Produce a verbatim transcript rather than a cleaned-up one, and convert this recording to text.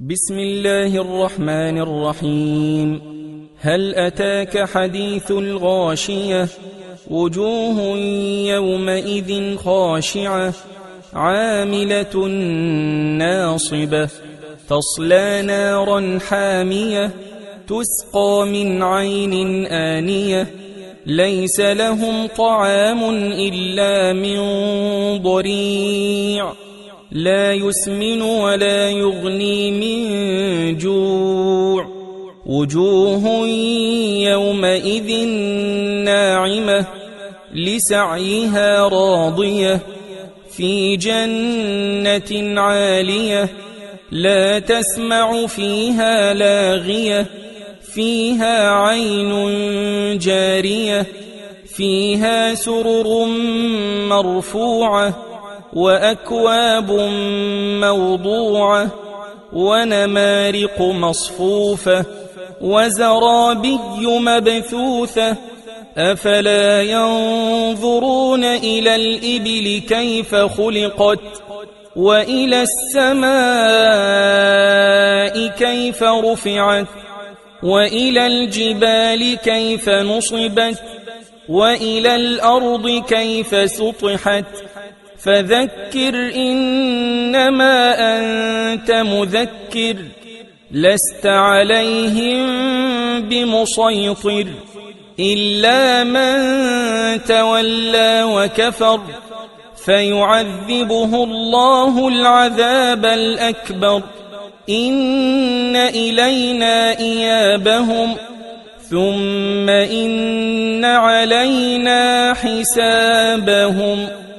بسم الله الرحمن الرحيم. هل أتاك حديث الغاشية؟ وجوه يومئذ خاشعة عاملة ناصبة تصلى نارا حامية تسقى من عين آنية ليس لهم طعام إلا من ضريع لا يسمن ولا يغني من جوع. وجوه يومئذ ناعمة لسعيها راضية في جنة عالية لا تسمع فيها لاغية فيها عين جارية فيها سرر مرفوعة وأكواب موضوعة ونمارق مصفوفة وزرابي مبثوثة أفلا ينظرون إلى الإبل كيف خلقت وإلى السماء كيف رفعت وإلى الجبال كيف نصبت وإلى الأرض كيف سطحت فذكر إنما أنت مذكر لست عليهم بمسيطر إلا من تولى وكفر فيعذبه الله العذاب الأكبر إن إلينا إيابهم ثم إن علينا حسابهم.